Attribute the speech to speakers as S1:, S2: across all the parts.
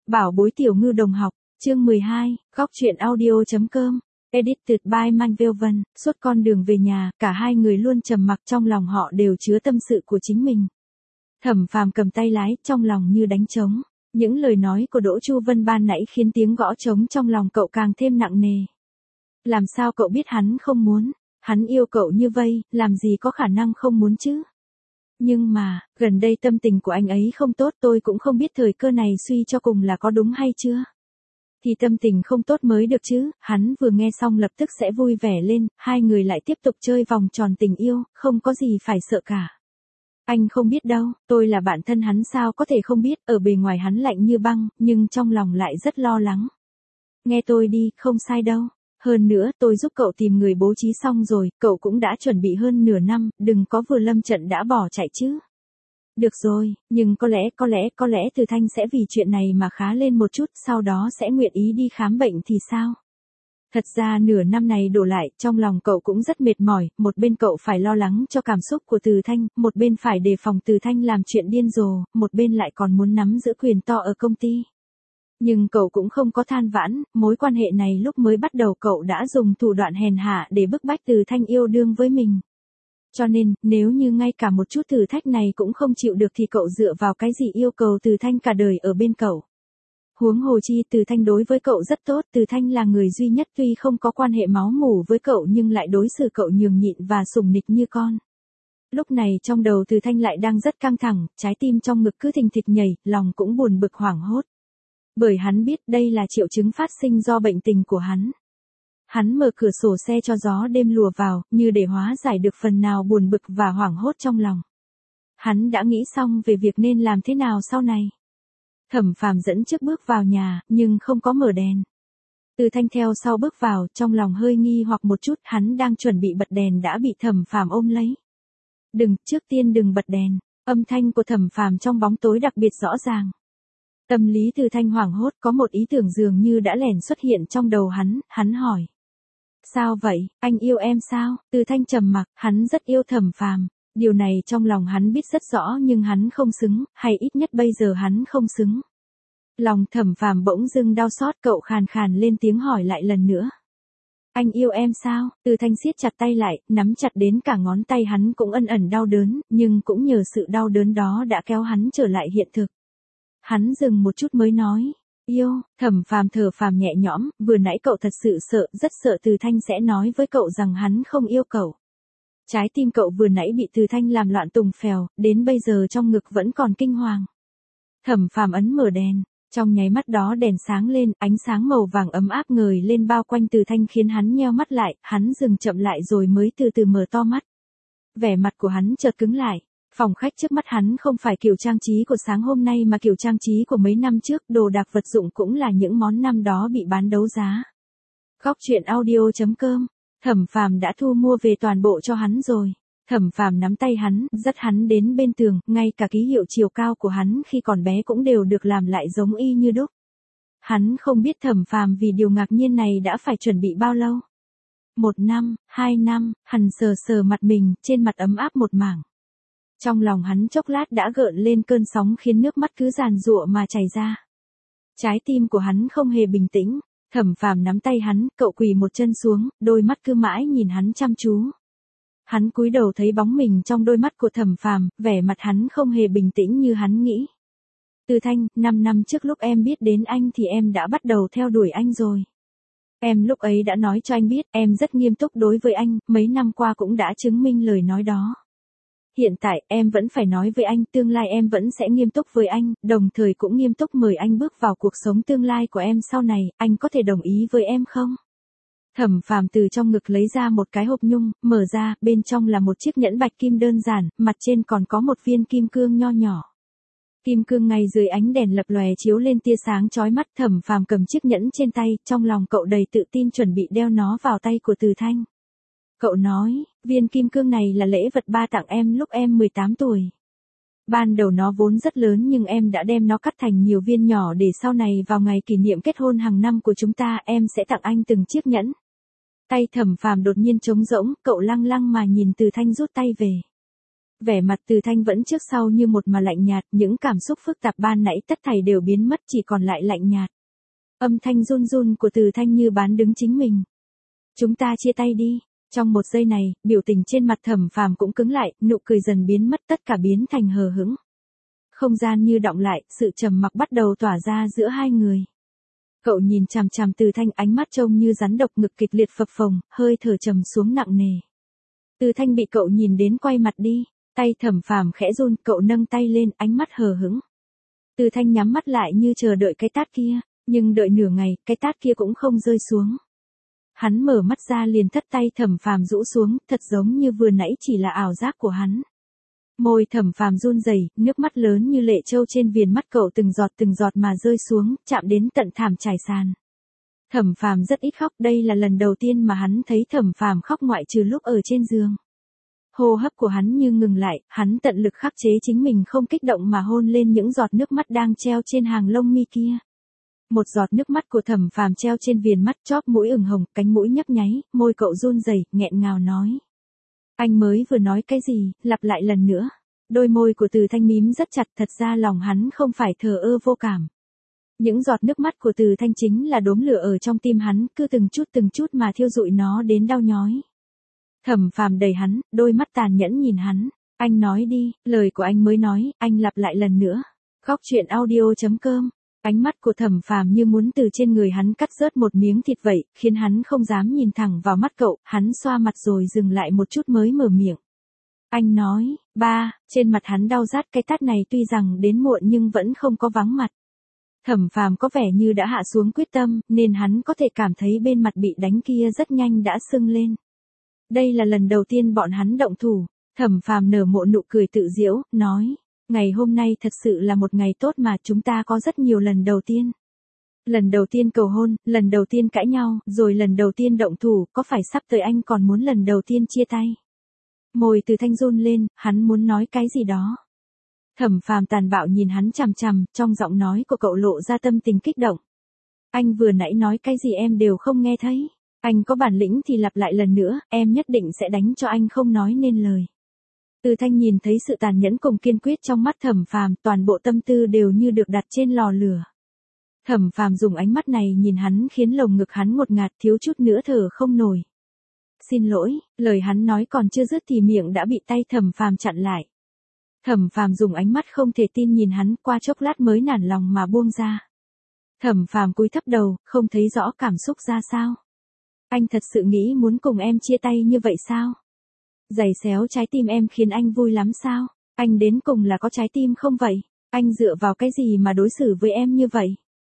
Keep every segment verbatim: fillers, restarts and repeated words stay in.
S1: Bảo bối tiểu ngư đồng học, chương mười hai, góc truyện audio.com, edited by Manvelvan. Suốt con đường về nhà, cả hai người luôn trầm mặc, trong lòng họ đều chứa tâm sự của chính mình. Thẩm Phàm cầm tay lái, trong lòng như đánh trống. Những lời nói của Đỗ Chu Vân ban nãy khiến tiếng gõ trống trong lòng cậu càng thêm nặng nề. Làm sao cậu biết hắn không muốn? Hắn yêu cậu như vây, làm gì có khả năng không muốn chứ? Nhưng mà, gần đây tâm tình của anh ấy không tốt, tôi cũng không biết thời cơ này suy cho cùng là có đúng hay chưa. Thì tâm tình không tốt mới được chứ. Hắn vừa nghe xong lập tức sẽ vui vẻ lên, hai người lại tiếp tục chơi vòng tròn tình yêu, không có gì phải sợ cả. Anh không biết đâu, tôi là bạn thân hắn, sao có thể không biết, ở bề ngoài hắn lạnh như băng, nhưng trong lòng lại rất lo lắng. Nghe tôi đi, không sai đâu. Hơn nữa, tôi giúp cậu tìm người bố trí xong rồi, cậu cũng đã chuẩn bị hơn nửa năm, đừng có vừa lâm trận đã bỏ chạy chứ. Được rồi, nhưng có lẽ, có lẽ, có lẽ Từ Thanh sẽ vì chuyện này mà khá lên một chút, sau đó sẽ nguyện ý đi khám bệnh thì sao? Thật ra nửa năm này đổ lại, trong lòng cậu cũng rất mệt mỏi, một bên cậu phải lo lắng cho cảm xúc của Từ Thanh, một bên phải đề phòng Từ Thanh làm chuyện điên rồ, một bên lại còn muốn nắm giữ quyền to ở công ty. Nhưng cậu cũng không có than vãn, mối quan hệ này lúc mới bắt đầu cậu đã dùng thủ đoạn hèn hạ để bức bách Từ Thanh yêu đương với mình. Cho nên, nếu như ngay cả một chút thử thách này cũng không chịu được thì cậu dựa vào cái gì yêu cầu Từ Thanh cả đời ở bên cậu. Huống hồ chi Từ Thanh đối với cậu rất tốt, Từ Thanh là người duy nhất tuy không có quan hệ máu mủ với cậu nhưng lại đối xử cậu nhường nhịn và sủng nịch như con. Lúc này trong đầu Từ Thanh lại đang rất căng thẳng, trái tim trong ngực cứ thình thịch nhảy, lòng cũng buồn bực hoảng hốt. Bởi hắn biết đây là triệu chứng phát sinh do bệnh tình của hắn. Hắn mở cửa sổ xe cho gió đêm lùa vào, như để hóa giải được phần nào buồn bực và hoảng hốt trong lòng. Hắn đã nghĩ xong về việc nên làm thế nào sau này. Thẩm Phàm dẫn trước bước vào nhà, nhưng không có mở đèn. Từ Thanh theo sau bước vào, trong lòng hơi nghi hoặc một chút, hắn đang chuẩn bị bật đèn đã bị Thẩm Phàm ôm lấy. Đừng, trước tiên đừng bật đèn. Âm thanh của Thẩm Phàm trong bóng tối đặc biệt rõ ràng. Tâm lý Từ Thanh hoảng hốt, có một ý tưởng dường như đã lẻn xuất hiện trong đầu hắn, hắn hỏi. Sao vậy, anh yêu em sao? Từ Thanh trầm mặc, hắn rất yêu Thẩm Phàm. Điều này trong lòng hắn biết rất rõ nhưng hắn không xứng, hay ít nhất bây giờ hắn không xứng. Lòng Thẩm Phàm bỗng dưng đau xót, cậu khàn khàn lên tiếng hỏi lại lần nữa. Anh yêu em sao? Từ Thanh siết chặt tay lại, nắm chặt đến cả ngón tay hắn cũng ẩn ẩn đau đớn, nhưng cũng nhờ sự đau đớn đó đã kéo hắn trở lại hiện thực. Hắn dừng một chút mới nói. Yêu. Thẩm Phàm thở phào nhẹ nhõm, vừa nãy cậu thật sự sợ, rất sợ Từ Thanh sẽ nói với cậu rằng hắn không yêu cậu. Trái tim cậu vừa nãy bị Từ Thanh làm loạn tùng phèo, đến bây giờ trong ngực vẫn còn kinh hoàng. Thẩm Phàm ấn mở đèn, trong nháy mắt đó đèn sáng lên, ánh sáng màu vàng ấm áp ngời lên bao quanh Từ Thanh khiến hắn nheo mắt lại, hắn dừng chậm lại rồi mới từ từ mở to mắt. Vẻ mặt của hắn chợt cứng lại. Phòng khách trước mắt hắn không phải kiểu trang trí của sáng hôm nay mà kiểu trang trí của mấy năm trước, đồ đạc vật dụng cũng là những món năm đó bị bán đấu giá. Góc truyện audio.com, Thẩm Phàm đã thu mua về toàn bộ cho hắn rồi. Thẩm Phàm nắm tay hắn, dắt hắn đến bên tường, ngay cả ký hiệu chiều cao của hắn khi còn bé cũng đều được làm lại giống y như đúc. Hắn không biết Thẩm Phàm vì điều ngạc nhiên này đã phải chuẩn bị bao lâu. Một năm, hai năm, hắn sờ sờ mặt mình, trên mặt ấm áp một mảng. Trong lòng hắn chốc lát đã gợn lên cơn sóng khiến nước mắt cứ giàn giụa mà chảy ra. Trái tim của hắn không hề bình tĩnh. Thẩm Phàm nắm tay hắn, cậu quỳ một chân xuống, đôi mắt cứ mãi nhìn hắn chăm chú. Hắn cúi đầu thấy bóng mình trong đôi mắt của Thẩm Phàm, vẻ mặt hắn không hề bình tĩnh như hắn nghĩ. Từ Thanh, năm năm trước lúc em biết đến anh thì em đã bắt đầu theo đuổi anh rồi. Em lúc ấy đã nói cho anh biết, em rất nghiêm túc đối với anh, mấy năm qua cũng đã chứng minh lời nói đó. Hiện tại, em vẫn phải nói với anh, tương lai em vẫn sẽ nghiêm túc với anh, đồng thời cũng nghiêm túc mời anh bước vào cuộc sống tương lai của em sau này, anh có thể đồng ý với em không? Thẩm Phàm từ trong ngực lấy ra một cái hộp nhung, mở ra, bên trong là một chiếc nhẫn bạch kim đơn giản, mặt trên còn có một viên kim cương nho nhỏ. Kim cương ngay dưới ánh đèn lập lòe chiếu lên tia sáng chói mắt. Thẩm Phàm cầm chiếc nhẫn trên tay, trong lòng cậu đầy tự tin chuẩn bị đeo nó vào tay của Từ Thanh. Cậu nói, viên kim cương này là lễ vật ba tặng em lúc em mười tám tuổi. Ban đầu nó vốn rất lớn nhưng em đã đem nó cắt thành nhiều viên nhỏ để sau này vào ngày kỷ niệm kết hôn hàng năm của chúng ta em sẽ tặng anh từng chiếc nhẫn. Tay Thẩm Phàm đột nhiên trống rỗng, cậu lăng lăng mà nhìn Từ Thanh rút tay về. Vẻ mặt Từ Thanh vẫn trước sau như một mà lạnh nhạt, những cảm xúc phức tạp ban nãy tất thảy đều biến mất chỉ còn lại lạnh nhạt. Âm thanh run run của Từ Thanh như bán đứng chính mình. Chúng ta chia tay đi. Trong một giây này, biểu tình trên mặt Thẩm Phàm cũng cứng lại, nụ cười dần biến mất, tất cả biến thành hờ hững. Không gian như đọng lại, sự trầm mặc bắt đầu tỏa ra giữa hai người. Cậu nhìn chằm chằm Từ Thanh, ánh mắt trông như rắn độc, ngực kịch liệt phập phồng, hơi thở trầm xuống nặng nề. Từ Thanh bị cậu nhìn đến quay mặt đi, tay Thẩm Phàm khẽ run, cậu nâng tay lên, ánh mắt hờ hững. Từ Thanh nhắm mắt lại như chờ đợi cái tát kia, nhưng đợi nửa ngày, cái tát kia cũng không rơi xuống. Hắn mở mắt ra liền thất tay Thẩm Phàm rũ xuống, thật giống như vừa nãy chỉ là ảo giác của hắn. Môi Thẩm Phàm run rẩy, nước mắt lớn như lệ trâu trên viền mắt cậu từng giọt từng giọt mà rơi xuống, chạm đến tận thảm trải sàn. Thẩm Phàm rất ít khóc, đây là lần đầu tiên mà hắn thấy Thẩm Phàm khóc ngoại trừ lúc ở trên giường. Hô hấp của hắn như ngừng lại, hắn tận lực khắc chế chính mình không kích động mà hôn lên những giọt nước mắt đang treo trên hàng lông mi kia. Một giọt nước mắt của Thẩm Phàm treo trên viền mắt, chóp mũi ửng hồng, cánh mũi nhấp nháy, môi cậu run rẩy, nghẹn ngào nói. Anh mới vừa nói cái gì, lặp lại lần nữa. Đôi môi của Từ Thanh mím rất chặt, thật ra lòng hắn không phải thờ ơ vô cảm. Những giọt nước mắt của Từ Thanh chính là đốm lửa ở trong tim hắn, cứ từng chút từng chút mà thiêu rụi nó đến đau nhói. Thẩm Phàm đẩy hắn, đôi mắt tàn nhẫn nhìn hắn. Anh nói đi, lời của anh mới nói, anh lặp lại lần nữa. Góc truyện audio chấm com. Ánh mắt của Thẩm Phàm như muốn từ trên người hắn cắt rớt một miếng thịt vậy, khiến hắn không dám nhìn thẳng vào mắt cậu, hắn xoa mặt rồi dừng lại một chút mới mở miệng. Anh nói, ba, trên mặt hắn đau rát, cái tát này tuy rằng đến muộn nhưng vẫn không có vắng mặt. Thẩm Phàm có vẻ như đã hạ xuống quyết tâm, nên hắn có thể cảm thấy bên mặt bị đánh kia rất nhanh đã sưng lên. Đây là lần đầu tiên bọn hắn động thủ, Thẩm Phàm nở một nụ cười tự giễu, nói. Ngày hôm nay thật sự là một ngày tốt mà, chúng ta có rất nhiều lần đầu tiên. Lần đầu tiên cầu hôn, lần đầu tiên cãi nhau, rồi lần đầu tiên động thủ, có phải sắp tới anh còn muốn lần đầu tiên chia tay? Môi Từ Thanh run lên, hắn muốn nói cái gì đó. Thẩm Phàm tàn bạo nhìn hắn chằm chằm, trong giọng nói của cậu lộ ra tâm tình kích động. Anh vừa nãy nói cái gì em đều không nghe thấy. Anh có bản lĩnh thì lặp lại lần nữa, em nhất định sẽ đánh cho anh không nói nên lời. Từ Thanh nhìn thấy sự tàn nhẫn cùng kiên quyết trong mắt Thẩm Phàm, toàn bộ tâm tư đều như được đặt trên lò lửa. Thẩm Phàm dùng ánh mắt này nhìn hắn khiến lồng ngực hắn ngột ngạt, thiếu chút nữa thở không nổi. Xin lỗi, lời hắn nói còn chưa dứt thì miệng đã bị tay Thẩm Phàm chặn lại. Thẩm Phàm dùng ánh mắt không thể tin nhìn hắn, qua chốc lát mới nản lòng mà buông ra. Thẩm Phàm cúi thấp đầu, không thấy rõ cảm xúc ra sao. Anh thật sự nghĩ muốn cùng em chia tay như vậy sao? Giày xéo trái tim em khiến anh vui lắm sao? Anh đến cùng là có trái tim không vậy? Anh dựa vào cái gì mà đối xử với em như vậy?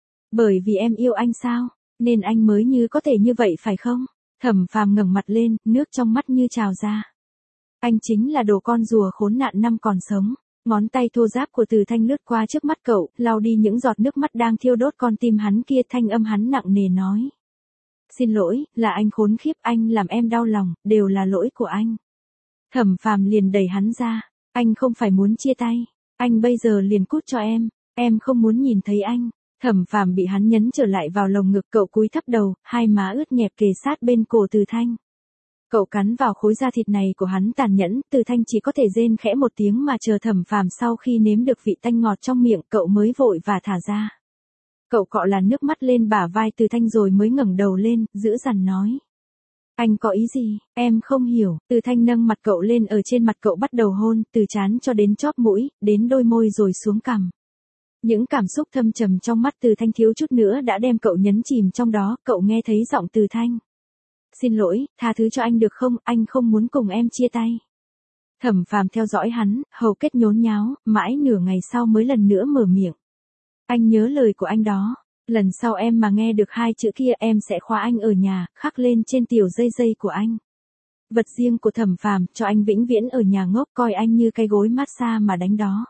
S1: Bởi vì em yêu anh sao? Nên anh mới như có thể như vậy phải không? Thẩm Phàm ngẩng mặt lên, nước trong mắt như trào ra. Anh chính là đồ con rùa khốn nạn năm còn sống. Ngón tay thô ráp của Từ Thanh lướt qua trước mắt cậu, lau đi những giọt nước mắt đang thiêu đốt con tim hắn kia, thanh âm hắn nặng nề nói. Xin lỗi, là anh khốn khiếp, anh làm em đau lòng, đều là lỗi của anh. Thẩm Phàm liền đẩy hắn ra. Anh không phải muốn chia tay. Anh bây giờ liền cút cho em. Em không muốn nhìn thấy anh. Thẩm Phàm bị hắn nhấn trở lại vào lồng ngực, cậu cúi thấp đầu, hai má ướt nhẹp kề sát bên cổ Từ Thanh. Cậu cắn vào khối da thịt này của hắn tàn nhẫn, Từ Thanh chỉ có thể rên khẽ một tiếng mà chờ Thẩm Phàm sau khi nếm được vị tanh ngọt trong miệng, cậu mới vội và thả ra. Cậu cọ làn nước mắt lên bả vai Từ Thanh rồi mới ngẩng đầu lên, dữ dằn nói. Anh có ý gì, em không hiểu. Từ Thanh nâng mặt cậu lên, ở trên mặt cậu bắt đầu hôn, từ trán cho đến chóp mũi, đến đôi môi rồi xuống cằm. Những cảm xúc thâm trầm trong mắt Từ Thanh thiếu chút nữa đã đem cậu nhấn chìm trong đó, cậu nghe thấy giọng Từ Thanh. Xin lỗi, tha thứ cho anh được không, anh không muốn cùng em chia tay. Thẩm Phàm theo dõi hắn, hầu kết nhốn nháo, mãi nửa ngày sau mới lần nữa mở miệng. Anh nhớ lời của anh đó. Lần sau em mà nghe được hai chữ kia em sẽ khóa anh ở nhà, khắc lên trên tiểu dây dây của anh. Vật riêng của Thẩm Phàm, cho anh vĩnh viễn ở nhà ngốc, coi anh như cái gối massage mà đánh đó.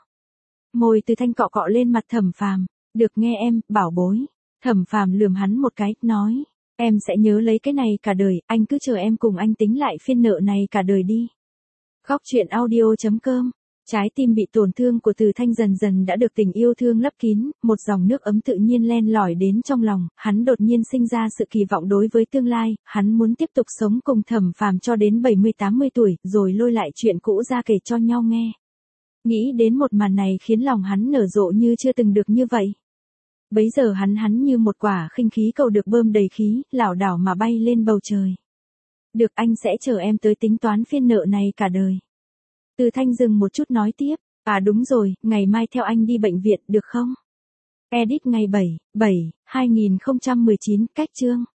S1: Môi Từ Thanh cọ cọ lên mặt Thẩm Phàm. Được nghe em, bảo bối. Thẩm Phàm lườm hắn một cái, nói. Em sẽ nhớ lấy cái này cả đời, anh cứ chờ em cùng anh tính lại phiên nợ này cả đời đi. Góc truyện audio chấm com Trái tim bị tổn thương của Từ Thanh dần dần đã được tình yêu thương lấp kín, một dòng nước ấm tự nhiên len lỏi đến trong lòng, hắn đột nhiên sinh ra sự kỳ vọng đối với tương lai, hắn muốn tiếp tục sống cùng Thẩm Phàm cho đến bảy mươi tám mươi tuổi, rồi lôi lại chuyện cũ ra kể cho nhau nghe. Nghĩ đến một màn này khiến lòng hắn nở rộ như chưa từng được như vậy. Bấy giờ hắn hắn như một quả khinh khí cầu được bơm đầy khí, lảo đảo mà bay lên bầu trời. Được, anh sẽ chờ em tới tính toán phiên nợ này cả đời. Từ Thanh dừng một chút nói tiếp, à đúng rồi, ngày mai theo anh đi bệnh viện được không? Edit ngày bảy, bảy, hai nghìn không trăm mười chín, cách chương.